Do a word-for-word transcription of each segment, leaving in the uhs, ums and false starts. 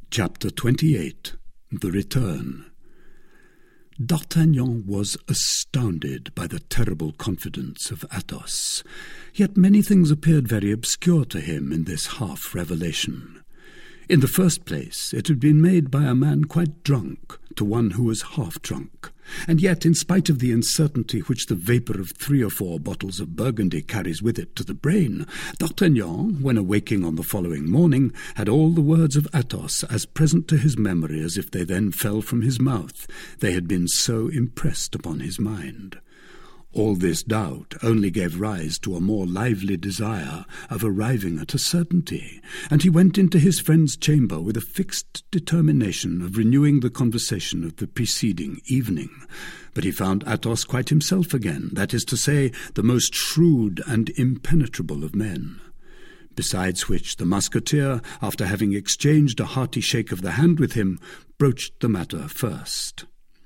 Chapter twenty-eight. The Return. D'Artagnan was astounded by the terrible confidence of Athos, yet many things appeared very obscure to him in this half-revelation. In the first place, it had been made by a man quite drunk to one who was half-drunk, and yet, in spite of the uncertainty which the vapour of three or four bottles of Burgundy carries with it to the brain, D'Artagnan, when awaking on the following morning, had all the words of Athos as present to his memory as if they then fell from his mouth. They had been so impressed upon his mind. All this doubt only gave rise to a more lively desire of arriving at a certainty, and he went into his friend's chamber with a fixed determination of renewing the conversation of the preceding evening. But he found Athos quite himself again, that is to say, the most shrewd and impenetrable of men. Besides which, the musketeer, after having exchanged a hearty shake of the hand with him, broached the matter first.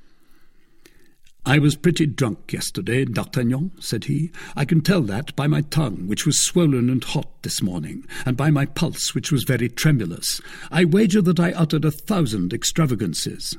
"I was pretty drunk yesterday, D'Artagnan," said he. "I can tell that by my tongue, which was swollen and hot this morning, and by my pulse, which was very tremulous. I wager that I uttered a thousand extravagances."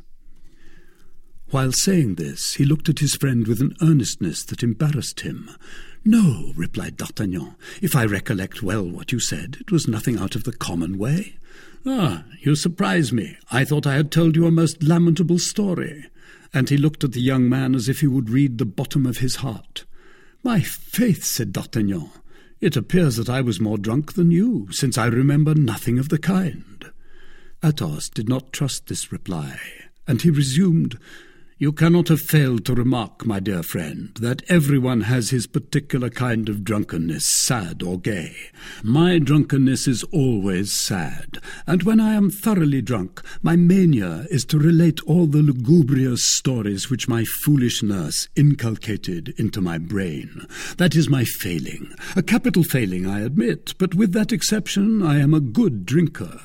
While saying this, he looked at his friend with an earnestness that embarrassed him. "No," replied D'Artagnan, "if I recollect well what you said, it was nothing out of the common way." "Ah, you surprise me. I thought I had told you a most lamentable story." And he looked at the young man as if he would read the bottom of his heart. "My faith," said D'Artagnan, "it appears that I was more drunk than you, since I remember nothing of the kind." Athos did not trust this reply, and he resumed, "You cannot have failed to remark, my dear friend, that everyone has his particular kind of drunkenness, sad or gay. My drunkenness is always sad, and when I am thoroughly drunk, my mania is to relate all the lugubrious stories which my foolish nurse inculcated into my brain. That is my failing, a capital failing, I admit, but with that exception I am a good drinker."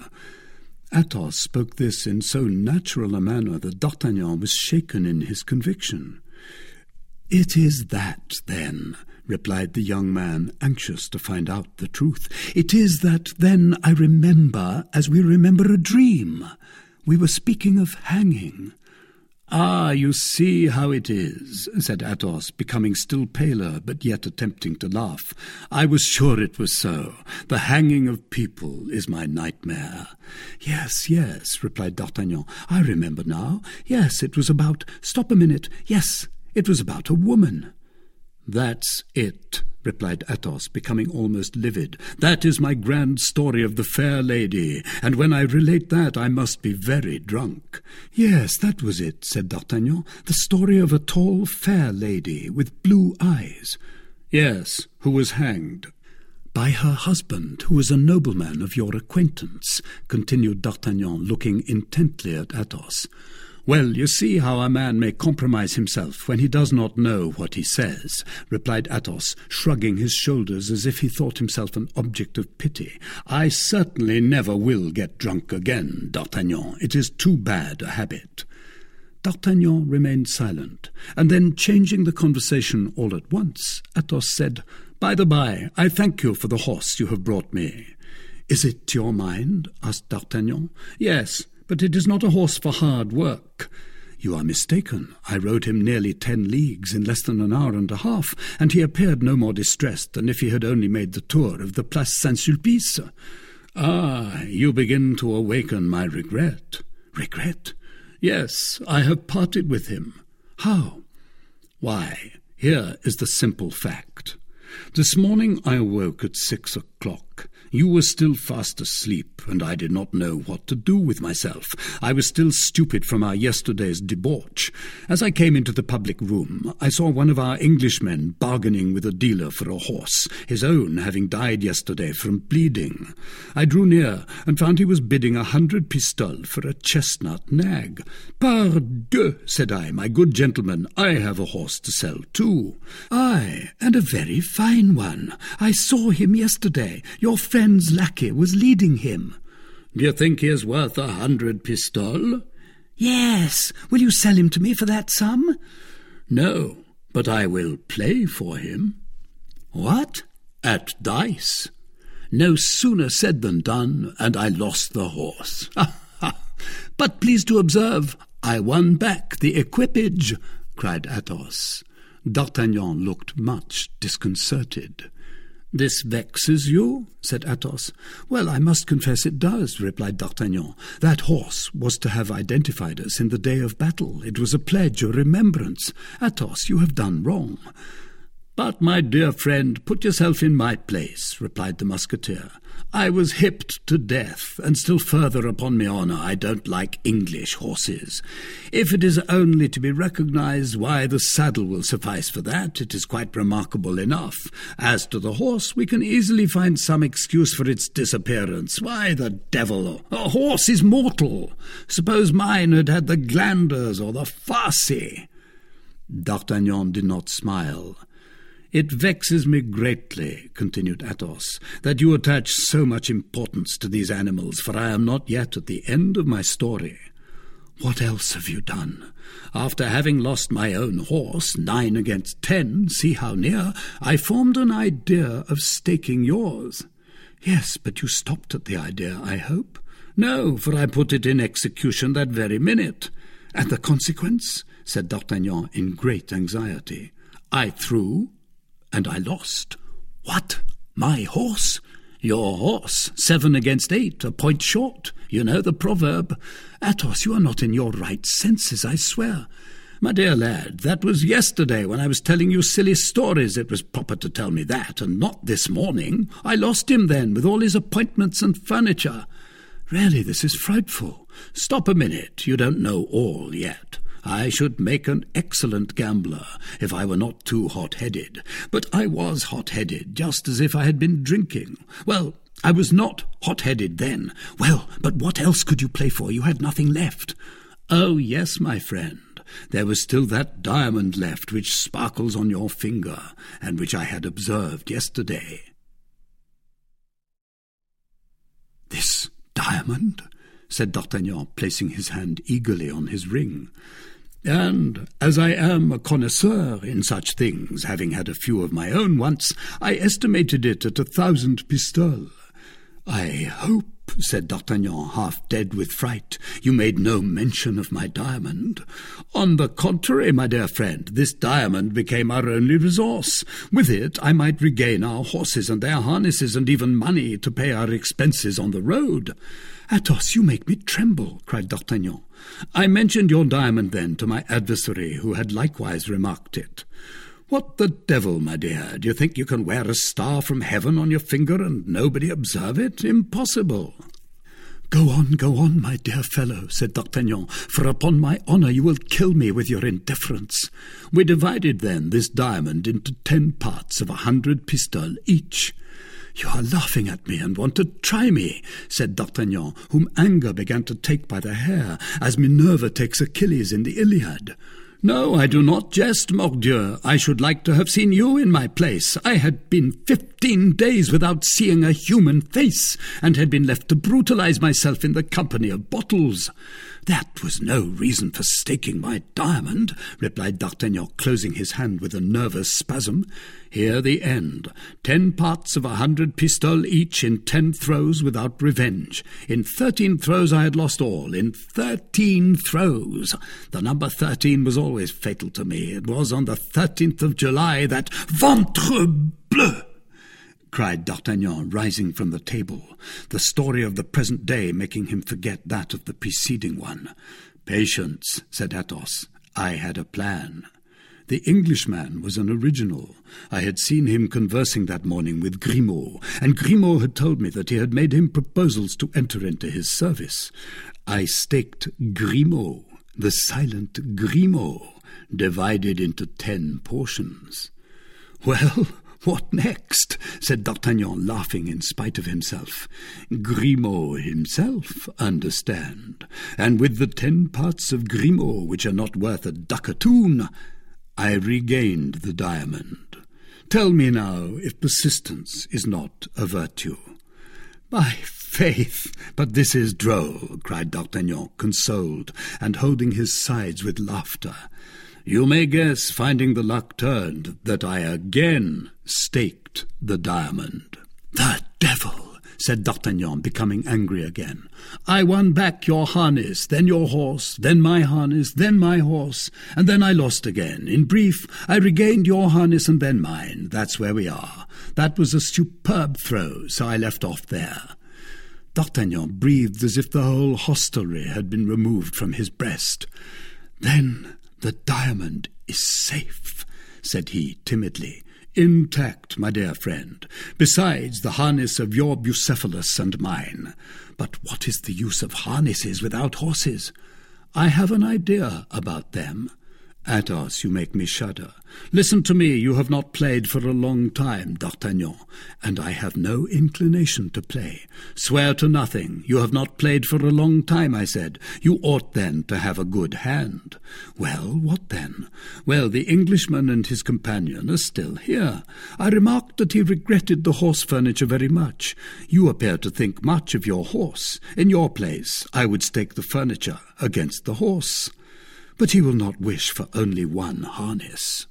Athos spoke this in so natural a manner that D'Artagnan was shaken in his conviction. "It is that, then," replied the young man, anxious to find out the truth. "It is that, then, I remember as we remember a dream. We were speaking of hanging." "Ah, you see how it is," said Athos, becoming still paler, but yet attempting to laugh. "I was sure it was so. The hanging of people is my nightmare." "Yes, yes," replied D'Artagnan. "I remember now. Yes, it was about— Stop a minute. Yes, it was about a woman." "That's it," replied Athos, becoming almost livid. "That is my grand story of the fair lady, and when I relate that I must be very drunk." "Yes, that was it," said D'Artagnan. "The story of a tall, fair lady with blue eyes." "Yes, who was hanged." "By her husband, who was a nobleman of your acquaintance," continued D'Artagnan, looking intently at Athos. "Well, you see how a man may compromise himself when he does not know what he says," replied Athos, shrugging his shoulders as if he thought himself an object of pity. "I certainly never will get drunk again, D'Artagnan. It is too bad a habit." D'Artagnan remained silent, and then, changing the conversation all at once, Athos said, "By the by, I thank you for the horse you have brought me." "Is it to your mind?" asked D'Artagnan. "Yes, but it is not a horse for hard work." "You are mistaken. I rode him nearly ten leagues in less than an hour and a half, and he appeared no more distressed than if he had only made the tour of the Place Saint-Sulpice." "Ah, you begin to awaken my regret." "Regret?" "Yes, I have parted with him." "How?" "Why, here is the simple fact. This morning I awoke at six o'clock. You were still fast asleep, and I did not know what to do with myself. I was still stupid from our yesterday's debauch. As I came into the public room, I saw one of our Englishmen bargaining with a dealer for a horse, his own having died yesterday from bleeding. I drew near, and found he was bidding a hundred pistoles for a chestnut nag. "Pardieu," said I, "my good gentleman, I have a horse to sell too." "Aye, and a very fine one. I saw him yesterday. Your friend's lackey was leading him." "Do you think he is worth a hundred pistoles?" "Yes. Will you sell him to me for that sum?" "No, but I will play for him." "What?" "At dice." No sooner said than done, and I lost the horse. "But please to observe, I won back the equipage," cried Athos. D'Artagnan looked much disconcerted. "This vexes you?" said Athos. "Well, I must confess it does," replied D'Artagnan. "That horse was to have identified us in the day of battle. It was a pledge, a remembrance. Athos, you have done wrong." "But, my dear friend, put yourself in my place," replied the Musketeer. "I was hipped to death, and still further upon my honour, I don't like English horses. If it is only to be recognized, why, the saddle will suffice for that. It is quite remarkable enough. As to the horse, we can easily find some excuse for its disappearance. Why, the devil, a horse is mortal. Suppose mine had had the glanders or the farcy." D'Artagnan did not smile. "It vexes me greatly," continued Athos, "that you attach so much importance to these animals, for I am not yet at the end of my story." "What else have you done?" "After having lost my own horse, nine against ten, see how near, I formed an idea of staking yours." "Yes, but you stopped at the idea, I hope." "No, for I put it in execution that very minute." "And the consequence?" said D'Artagnan in great anxiety. "I threw, and I lost." "What? My horse?" "Your horse, seven against eight, a point short. You know the proverb." "Athos, you are not in your right senses, I swear." "My dear lad, that was yesterday when I was telling you silly stories. It was proper to tell me that, and not this morning. I lost him then, with all his appointments and furniture." "Really, this is frightful." "Stop a minute. You don't know all yet. I should make an excellent gambler if I were not too hot-headed. But I was hot-headed, just as if I had been drinking. Well, I was not hot-headed then." "Well, but what else could you play for? You had nothing left." "Oh, yes, my friend. There was still that diamond left which sparkles on your finger, and which I had observed yesterday." "This diamond?" said D'Artagnan, placing his hand eagerly on his ring. "And as I am a connoisseur in such things, having had a few of my own once, I estimated it at a thousand pistoles." "I hope," said D'Artagnan, half dead with fright, "you made no mention of my diamond." "On the contrary, my dear friend, this diamond became our only resource. With it I might regain our horses and their harnesses, and even money to pay our expenses on the road." "Athos, you make me tremble," cried D'Artagnan. "I mentioned your diamond then to my adversary, who had likewise remarked it." "What the devil, my dear? Do you think you can wear a star from heaven on your finger and nobody observe it? Impossible." "Go on, go on, my dear fellow," said D'Artagnan, "for upon my honour you will kill me with your indifference." "We divided then this diamond into ten parts of a hundred pistoles each." "You are laughing at me and want to try me," said D'Artagnan, whom anger began to take by the hair, as Minerva takes Achilles in the Iliad. "No, I do not jest, mordieu. I should like to have seen you in my place. I had been fifteen days without seeing a human face, and had been left to brutalize myself in the company of bottles." "That was no reason for staking my diamond," replied D'Artagnan, closing his hand with a nervous spasm. "Hear the end. Ten parts of a hundred pistoles each in ten throws without revenge. In thirteen throws I had lost all. In thirteen throws. The number thirteen was always fatal to me. It was on the thirteenth of July that—" "Ventre bleu!" cried D'Artagnan, rising from the table, the story of the present day making him forget that of the preceding one. "Patience," said Athos. "I had a plan." The Englishman was an original. I had seen him conversing that morning with Grimaud, and Grimaud had told me that he had made him proposals to enter into his service. I staked Grimaud, the silent Grimaud, divided into ten portions. "Well, what next?" said D'Artagnan, laughing in spite of himself. "Grimaud himself, understand, and with the ten parts of Grimaud which are not worth a ducatoon, I regained the diamond. Tell me now if persistence is not a virtue." "By faith, but this is droll," cried D'Artagnan, consoled, and holding his sides with laughter. "You may guess, finding the luck turned, that I again staked the diamond." "The devil!" said D'Artagnan, becoming angry again. "I won back your harness, then your horse, then my harness, then my horse, and then I lost again. In brief, I regained your harness and then mine. That's where we are. That was a superb throw, so I left off there." D'Artagnan breathed as if the whole hostelry had been removed from his breast. "Then the diamond is safe," said he timidly. "Intact, my dear friend, besides the harness of your Bucephalus and mine. But what is the use of harnesses without horses? I have an idea about them. Athos, you make me shudder. Listen to me, you have not played for a long time, D'Artagnan, and I have no inclination to play. Swear to nothing. You have not played for a long time, I said. You ought then to have a good hand. Well, what then? Well, the Englishman and his companion are still here. I remarked that he regretted the horse furniture very much. You appear to think much of your horse. In your place, I would stake the furniture against the horse. But he will not wish for only one harness.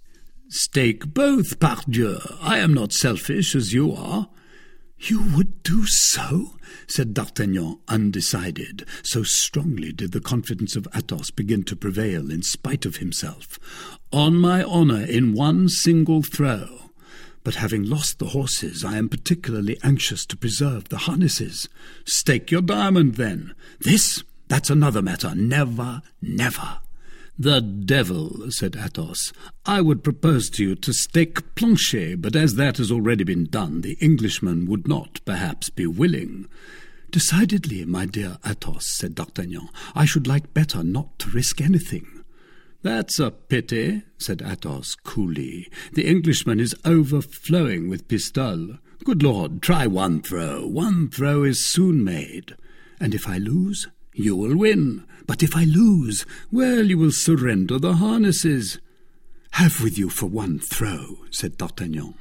Stake both, pardieu. I am not selfish as you are. You would do so? Said D'Artagnan, undecided. So strongly did the confidence of Athos begin to prevail in spite of himself. On my honour, in one single throw. But having lost the horses, I am particularly anxious to preserve the harnesses. Stake your diamond, then. This? That's another matter. Never, never. The devil, said Athos. I would propose to you to stake Planchet, but as that has already been done, the Englishman would not, perhaps, be willing. Decidedly, my dear Athos, said D'Artagnan, I should like better not to risk anything. That's a pity, said Athos coolly. The Englishman is overflowing with pistoles. Good Lord, try one throw. One throw is soon made. And if I lose, you will win. But if I lose, well, you will surrender the harnesses. Have with you for one throw, said D'Artagnan.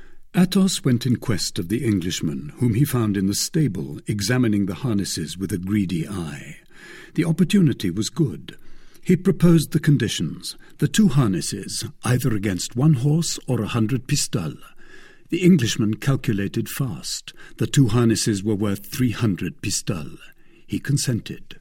Athos went in quest of the Englishman, whom he found in the stable, examining the harnesses with a greedy eye. The opportunity was good. He proposed the conditions, the two harnesses, either against one horse or a hundred pistoles. The Englishman calculated fast. The two harnesses were worth three hundred pistoles. He consented.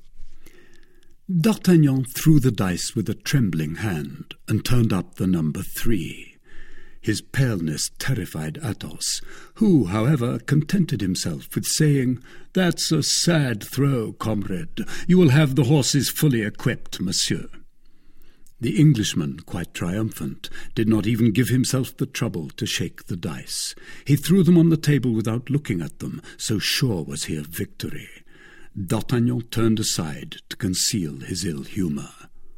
D'Artagnan threw the dice with a trembling hand and turned up the number three. His paleness terrified Athos, who, however, contented himself with saying, "That's a sad throw, comrade. You will have the horses fully equipped, monsieur." The Englishman, quite triumphant, did not even give himself the trouble to shake the dice. He threw them on the table without looking at them, so sure was he of victory. D'Artagnan turned aside to conceal his ill humour.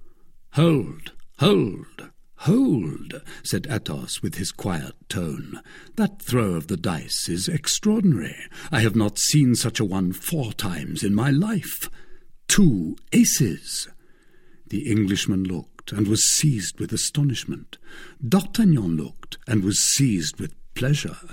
"Hold, hold, hold," said Athos with his quiet tone. "That throw of the dice is extraordinary. I have not seen such a one four times in my life. Two aces." The Englishman looked and was seized with astonishment. D'Artagnan looked and was seized with pleasure.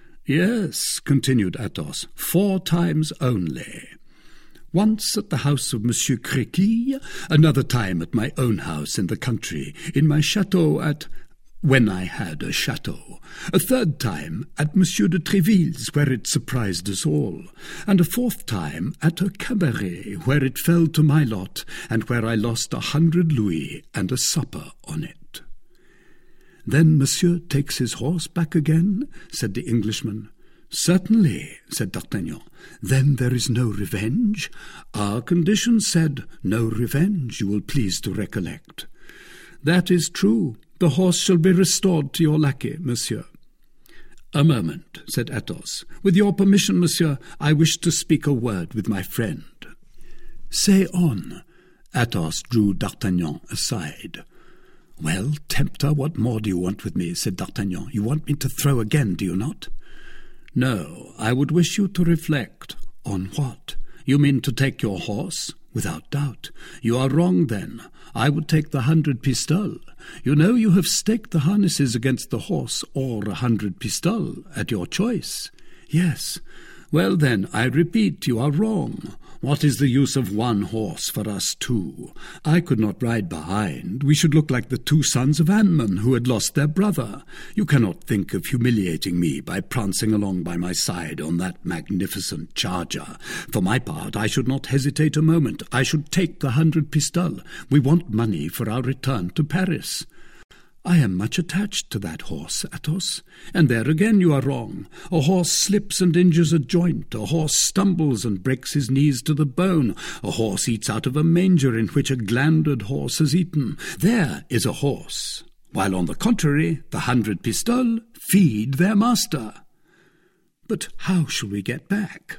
"Yes," continued Athos, "four times only. Once at the house of Monsieur Créquy, another time at my own house in the country, in my chateau at... when I had a chateau, a third time at Monsieur de Tréville's, where it surprised us all, and a fourth time at a cabaret, where it fell to my lot, and where I lost a hundred louis and a supper on it." "Then Monsieur takes his horse back again?" said the Englishman. "Certainly," said D'Artagnan. "Then there is no revenge?" "Our conditions said, no revenge, you will please to recollect." "That is true. The horse shall be restored to your lackey, monsieur." "A moment," said Athos. "With your permission, monsieur, I wish to speak a word with my friend." "Say on." Athos drew D'Artagnan aside. "Well, tempter, what more do you want with me?" said D'Artagnan. "You want me to throw again, do you not?" "No, I would wish you to reflect." "On what? You mean to take your horse?" "Without doubt." "You are wrong, then. I would take the hundred pistoles. You know you have staked the harnesses against the horse or a hundred pistoles, at your choice." "Yes." Well then, I repeat, you are wrong. What is the use of one horse for us two? I could not ride behind. We should look like the two sons of Anman who had lost their brother. You cannot think of humiliating me by prancing along by my side on that magnificent charger. For my part, I should not hesitate a moment. I should take the hundred pistoles. We want money for our return to Paris. I am much attached to that horse, Athos. And there again you are wrong. A horse slips and injures a joint. A horse stumbles and breaks his knees to the bone. A horse eats out of a manger in which a glandered horse has eaten. There is a horse. While on the contrary, the hundred pistoles feed their master. But how shall we get back?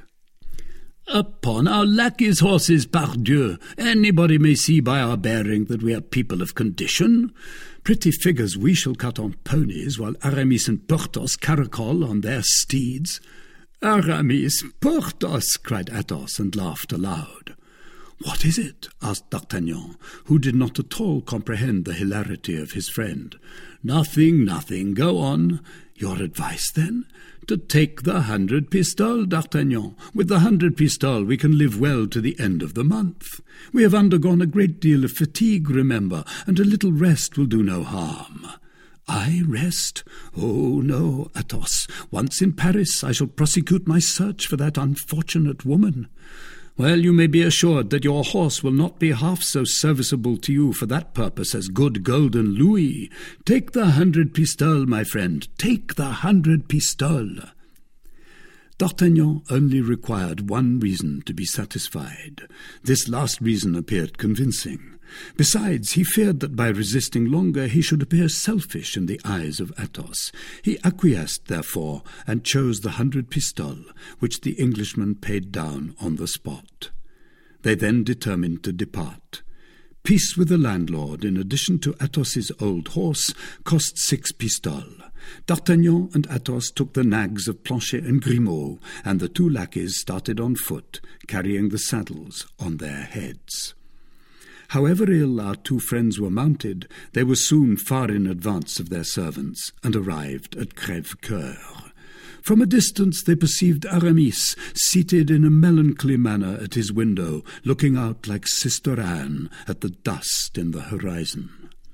Upon our lackeys' horses, pardieu. Anybody may see by our bearing that we are people of condition. Pretty figures we shall cut on ponies, while Aramis and Porthos caracole on their steeds. Aramis, Porthos, cried Athos, and laughed aloud. What is it? Asked D'Artagnan, who did not at all comprehend the hilarity of his friend. Nothing, nothing. Go on. Your advice, then? To take the hundred pistoles, D'Artagnan. With the hundred pistoles we can live well to the end of the month. We have undergone a great deal of fatigue, remember, and a little rest will do no harm. I rest? Oh, no, Athos. Once in Paris I shall prosecute my search for that unfortunate woman. Well, you may be assured that your horse will not be half so serviceable to you for that purpose as good golden louis. Take the hundred pistoles, my friend, take the hundred pistoles. D'Artagnan only required one reason to be satisfied. This last reason appeared convincing. Besides, he feared that by resisting longer he should appear selfish in the eyes of Athos. He acquiesced, therefore, and chose the hundred pistoles, which the Englishman paid down on the spot. They then determined to depart. Peace with the landlord, in addition to Athos's old horse, cost six pistoles. D'Artagnan and Athos took the nags of Planchet and Grimaud, and the two lackeys started on foot, carrying the saddles on their heads. However ill our two friends were mounted, they were soon far in advance of their servants, and arrived at Crèvecoeur. From a distance they perceived Aramis, seated in a melancholy manner at his window, looking out like Sister Anne at the dust in the horizon.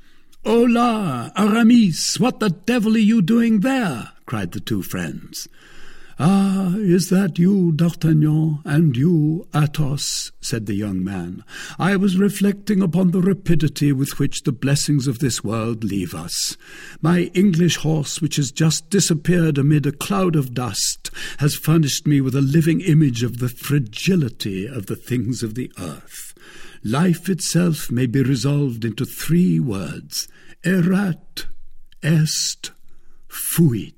"Hola, Aramis, what the devil are you doing there?" cried the two friends. "Ah, is that you, D'Artagnan, and you, Athos?" said the young man. "I was reflecting upon the rapidity with which the blessings of this world leave us. My English horse, which has just disappeared amid a cloud of dust, has furnished me with a living image of the fragility of the things of the earth. Life itself may be resolved into three words: erat, est, fuit."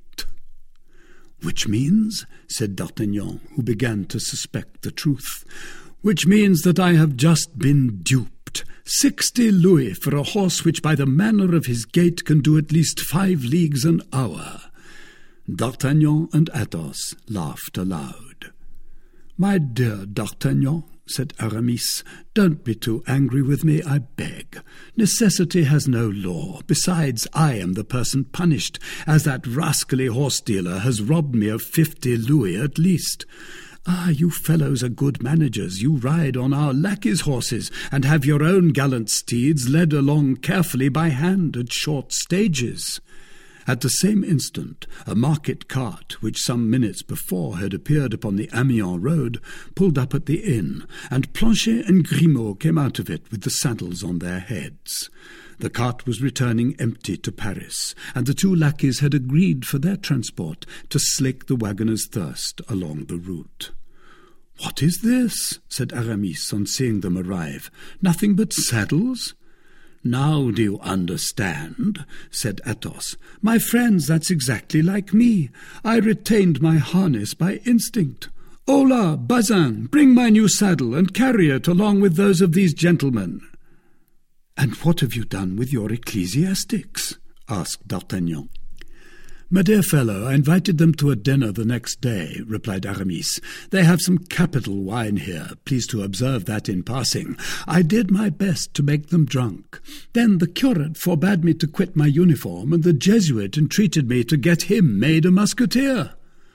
"Which means," said D'Artagnan, who began to suspect the truth, "which means that I have just been duped. Sixty louis for a horse which by the manner of his gait can do at least five leagues an hour." D'Artagnan and Athos laughed aloud. "My dear D'Artagnan," said Aramis, "don't be too angry with me, I beg. Necessity has no law. Besides, I am the person punished, as that rascally horse-dealer has robbed me of fifty louis at least. Ah, you fellows are good managers. You ride on our lackeys' horses, and have your own gallant steeds led along carefully by hand at short stages." At the same instant, a market cart, which some minutes before had appeared upon the Amiens road, pulled up at the inn, and Planchet and Grimaud came out of it with the saddles on their heads. The cart was returning empty to Paris, and the two lackeys had agreed for their transport to slake the waggoner's thirst along the route. "What is this?" said Aramis on seeing them arrive. "Nothing but saddles?" "Now do you understand?" said Athos. "My friends, that's exactly like me. I retained my harness by instinct. Hola, Bazin, bring my new saddle and carry it along with those of these gentlemen." "And what have you done with your ecclesiastics?" asked D'Artagnan. "My dear fellow, I invited them to a dinner the next day," replied Aramis. "They have some capital wine here, please to observe that in passing. I did my best to make them drunk. Then the curate forbade me to quit my uniform, and the Jesuit entreated me to get him made a musketeer."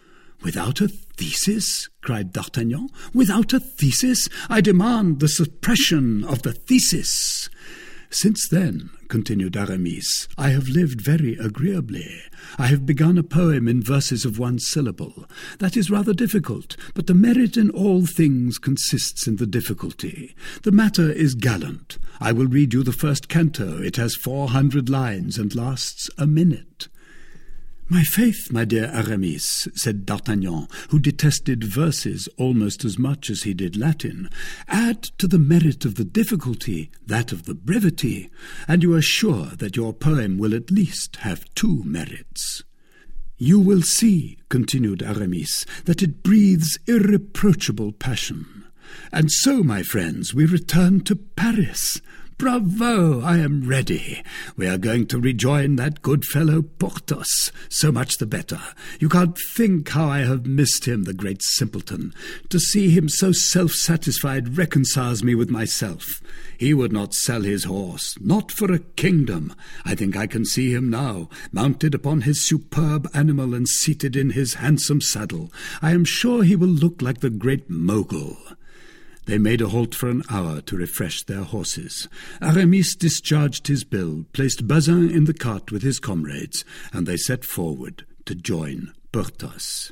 "Without a thesis?" cried D'Artagnan. "Without a thesis? I demand the suppression of the thesis." "Since then," continued Aramis, "I have lived very agreeably. I have begun a poem in verses of one syllable. That is rather difficult, but the merit in all things consists in the difficulty. The matter is gallant. I will read you the first canto. It has four hundred lines and lasts a minute." "My faith, my dear Aramis," said D'Artagnan, who detested verses almost as much as he did Latin, "add to the merit of the difficulty that of the brevity, and you are sure that your poem will at least have two merits." "You will see," continued Aramis, "that it breathes irreproachable passion. And so, my friends, we return to Paris. Bravo! I am ready. We are going to rejoin that good fellow Porthos. So much the better. You can't think how I have missed him, the great simpleton. To see him so self-satisfied reconciles me with myself. He would not sell his horse, not for a kingdom. I think I can see him now, mounted upon his superb animal and seated in his handsome saddle. I am sure he will look like the great Mogul." They made a halt for an hour to refresh their horses. Aramis discharged his bill, placed Bazin in the cart with his comrades, and they set forward to join Porthos.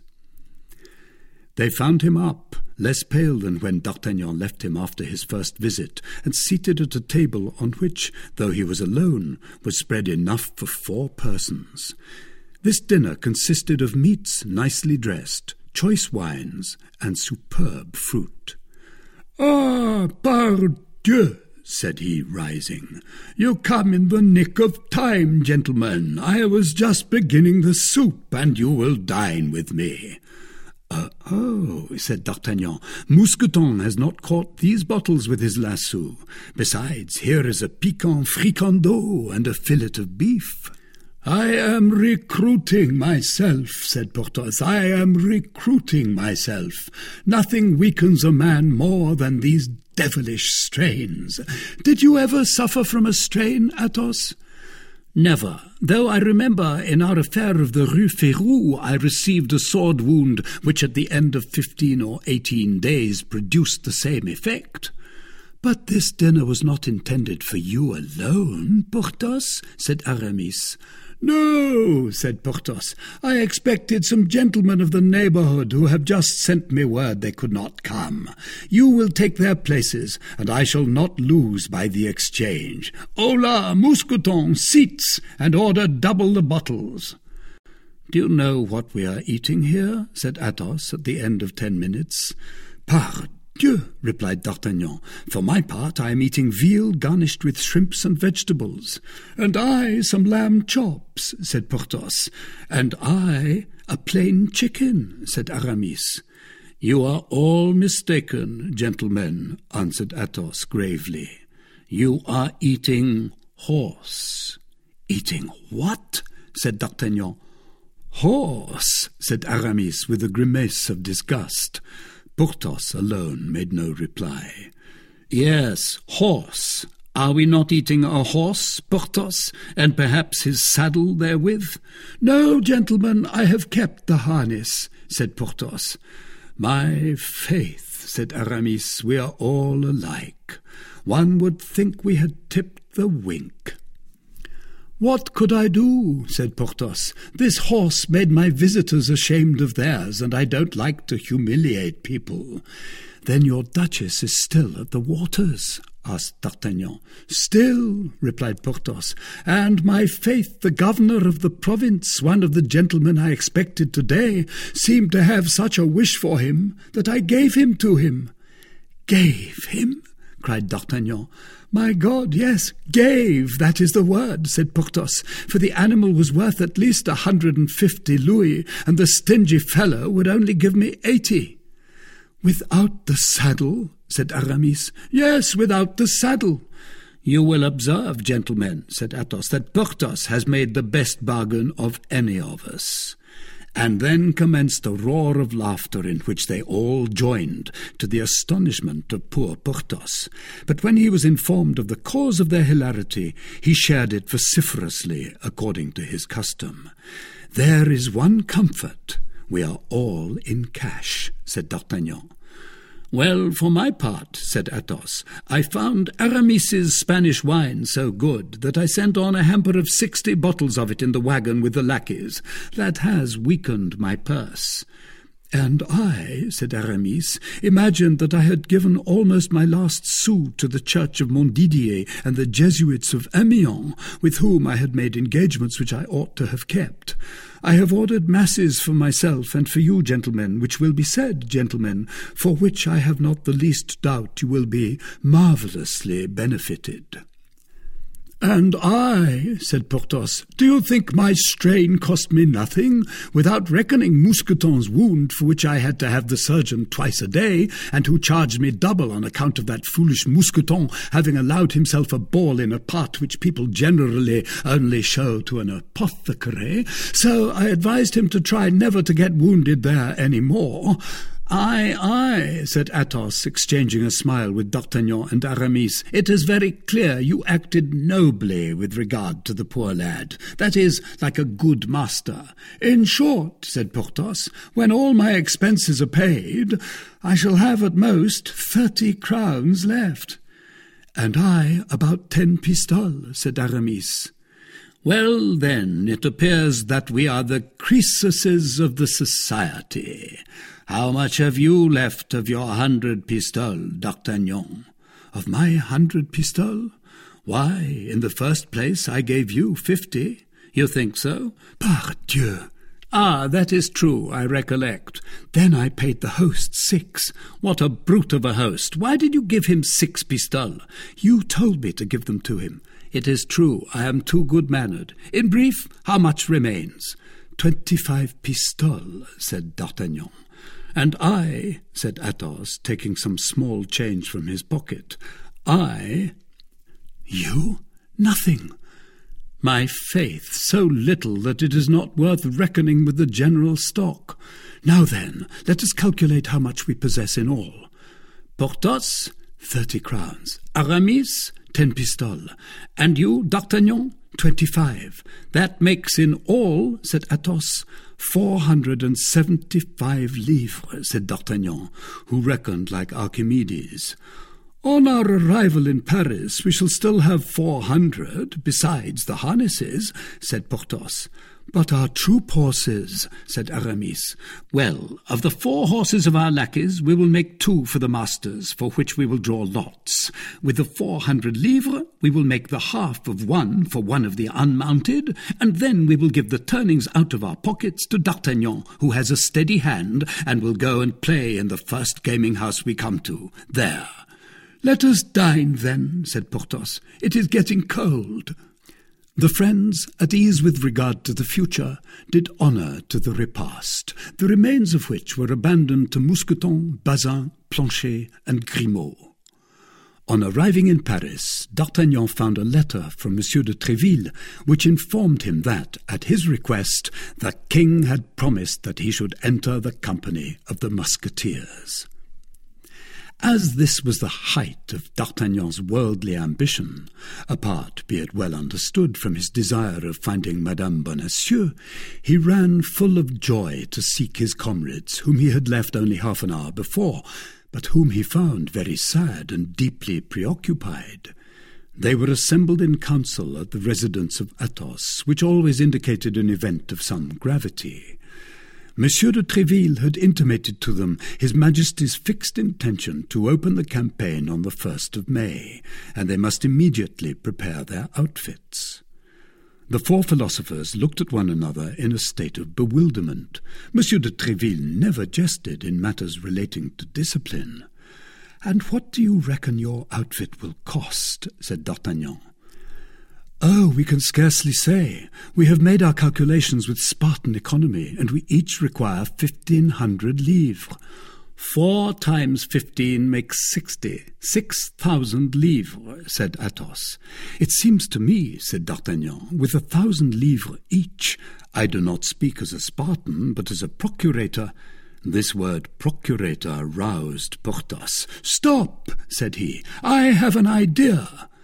They found him up, less pale than when D'Artagnan left him after his first visit, and seated at a table on which, though he was alone, was spread enough for four persons. This dinner consisted of meats nicely dressed, choice wines, and superb fruit. "Ah, pardieu," said he, rising. "You come in the nick of time, gentlemen. I was just beginning the soup, and you will dine with me." Uh, "Oh," said D'Artagnan, "Mousqueton has not caught these bottles with his lasso. Besides, here is a piquant fricandeau and a fillet of beef." "I am recruiting myself," said Porthos. "I am recruiting myself. Nothing weakens a man more than these devilish strains. Did you ever suffer from a strain, Athos?" "Never, though I remember in our affair of the Rue Férou I received a sword wound which at the end of fifteen or eighteen days produced the same effect." "But this dinner was not intended for you alone, Porthos," said Aramis. "No," said Porthos. "I expected some gentlemen of the neighbourhood who have just sent me word they could not come. You will take their places, and I shall not lose by the exchange. Hola, Mousqueton, seats, and order double the bottles." "Do you know what we are eating here?" said Athos at the end of ten minutes. "Pardieu," replied D'Artagnan. "For my part, I am eating veal garnished with shrimps and vegetables." "And I some lamb chops," said Porthos. "And I a plain chicken," said Aramis. "You are all mistaken, gentlemen," answered Athos gravely. "You are eating horse." "Eating what?" said D'Artagnan. "Horse," said Aramis with a grimace of disgust. Porthos alone made no reply. "Yes, horse. Are we not eating a horse, Porthos, and perhaps his saddle therewith?" "No, gentlemen, I have kept the harness," said Porthos. "My faith," said Aramis, "we are all alike. One would think we had tipped the wink." "What could I do?" said Porthos. "This horse made my visitors ashamed of theirs, and I don't like to humiliate people." "Then your duchess is still at the waters?" asked D'Artagnan. "Still," replied Porthos, "and my faith, the governor of the province, one of the gentlemen I expected today, seemed to have such a wish for him that I gave him to him." "Gave him?" cried D'Artagnan. "My God, yes, gave, that is the word," said Porthos, "for the animal was worth at least a hundred and fifty louis, and the stingy fellow would only give me eighty." "Without the saddle?" said Aramis. "Yes, without the saddle." "You will observe, gentlemen," said Athos, "that Porthos has made the best bargain of any of us." And then commenced a roar of laughter in which they all joined, to the astonishment of poor Porthos. But when he was informed of the cause of their hilarity, he shared it vociferously according to his custom. "There is one comfort," We are all in cash, said D'Artagnan. Well, for my part, said Athos, I found Aramis's Spanish wine so good that I sent on a hamper of sixty bottles of it in the wagon with the lackeys. That has weakened my purse. And I, said Aramis, imagined that I had given almost my last sou to the church of Montdidier and the Jesuits of Amiens, with whom I had made engagements which I ought to have kept. I have ordered masses for myself and for you, gentlemen, which will be said, gentlemen, for which I have not the least doubt you will be marvellously benefited. And I, said Porthos, do you think my strain cost me nothing, without reckoning Mousqueton's wound, for which I had to have the surgeon twice a day, and who charged me double on account of that foolish Mousqueton having allowed himself a ball in a part which people generally only show to an apothecary, so I advised him to try never to get wounded there any more. Aye, aye, said Athos, exchanging a smile with D'Artagnan and Aramis. It is very clear you acted nobly with regard to the poor lad. That is, like a good master. In short, said Porthos, when all my expenses are paid, I shall have at most thirty crowns left. And I about ten pistoles, said Aramis. Well, then, it appears that we are the Croesuses of the society. How much have you left of your hundred pistoles, D'Artagnan? Of my hundred pistoles? Why, in the first place I gave you fifty. You think so? Pardieu! Ah, that is true, I recollect. Then I paid the host six. What a brute of a host! Why did you give him six pistoles? You told me to give them to him. It is true, I am too good-mannered. In brief, how much remains? Twenty-five pistoles, said D'Artagnan. And I, said Athos, taking some small change from his pocket, I... You? Nothing. My faith, so little that it is not worth reckoning with the general stock. Now then, let us calculate how much we possess in all. Porthos, thirty crowns. Aramis, ten pistoles. And you, D'Artagnan, twenty-five. That makes in all, said Athos, four hundred and seventy-five livres, said D'Artagnan, who reckoned like Archimedes. On our arrival in Paris, we shall still have four hundred, besides the harnesses, said Porthos. But our troop horses, said Aramis. Well, of the four horses of our lackeys, we will make two for the masters, for which we will draw lots. With the four hundred livres, we will make the half of one for one of the unmounted, and then we will give the turnings out of our pockets to D'Artagnan, who has a steady hand, and will go and play in the first gaming-house we come to. There. Let us dine, then, said Porthos. It is getting cold. The friends, at ease with regard to the future, did honour to the repast, the remains of which were abandoned to Mousqueton, Bazin, Planchet, and Grimaud. On arriving in Paris, D'Artagnan found a letter from Monsieur de Tréville, which informed him that, at his request, the king had promised that he should enter the company of the Musketeers. As this was the height of D'Artagnan's worldly ambition, apart, be it well understood, from his desire of finding Madame Bonacieux, he ran full of joy to seek his comrades, whom he had left only half an hour before, but whom he found very sad and deeply preoccupied. They were assembled in council at the residence of Athos, which always indicated an event of some gravity. Monsieur de Tréville had intimated to them His Majesty's fixed intention to open the campaign on the first of May, and they must immediately prepare their outfits. The four philosophers looked at one another in a state of bewilderment. Monsieur de Tréville never jested in matters relating to discipline. "And what do you reckon your outfit will cost?" said D'Artagnan. "Oh, we can scarcely say. We have made our calculations with Spartan economy, and we each require fifteen hundred livres. Four times fifteen makes sixty. Six thousand livres," said Athos. "It seems to me," said D'Artagnan, "with a thousand livres each. I do not speak as a Spartan, but as a procurator." This word procurator roused Porthos. "Stop," said he. "I have an idea."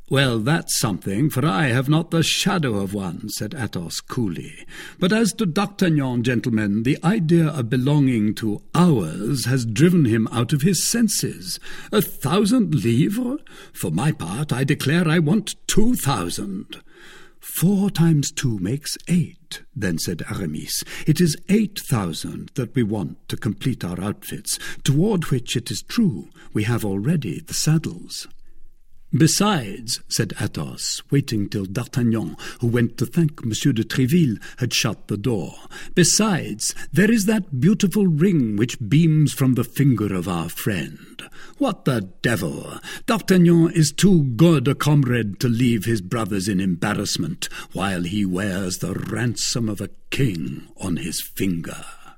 "Well, that's something, for I have not the shadow of one," said Athos coolly. "But as to D'Artagnan, gentlemen, the idea of belonging to ours has driven him out of his senses. A thousand livres? For my part, I declare I want two thousand." "Four times two makes eight," then said Aramis. "It is eight thousand that we want to complete our outfits, toward which, it is true, we have already the saddles." "Besides," said Athos, waiting till D'Artagnan, who went to thank Monsieur de Tréville, had shut the door, "besides, there is that beautiful ring which beams from the finger of our friend. What the devil! D'Artagnan is too good a comrade to leave his brothers in embarrassment, while he wears the ransom of a king on his finger."